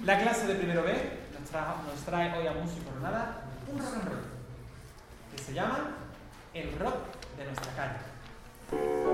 La clase de primero B nos trae hoy a Música por Nada un rock and roll que se llama El Rock de Nuestra Calle.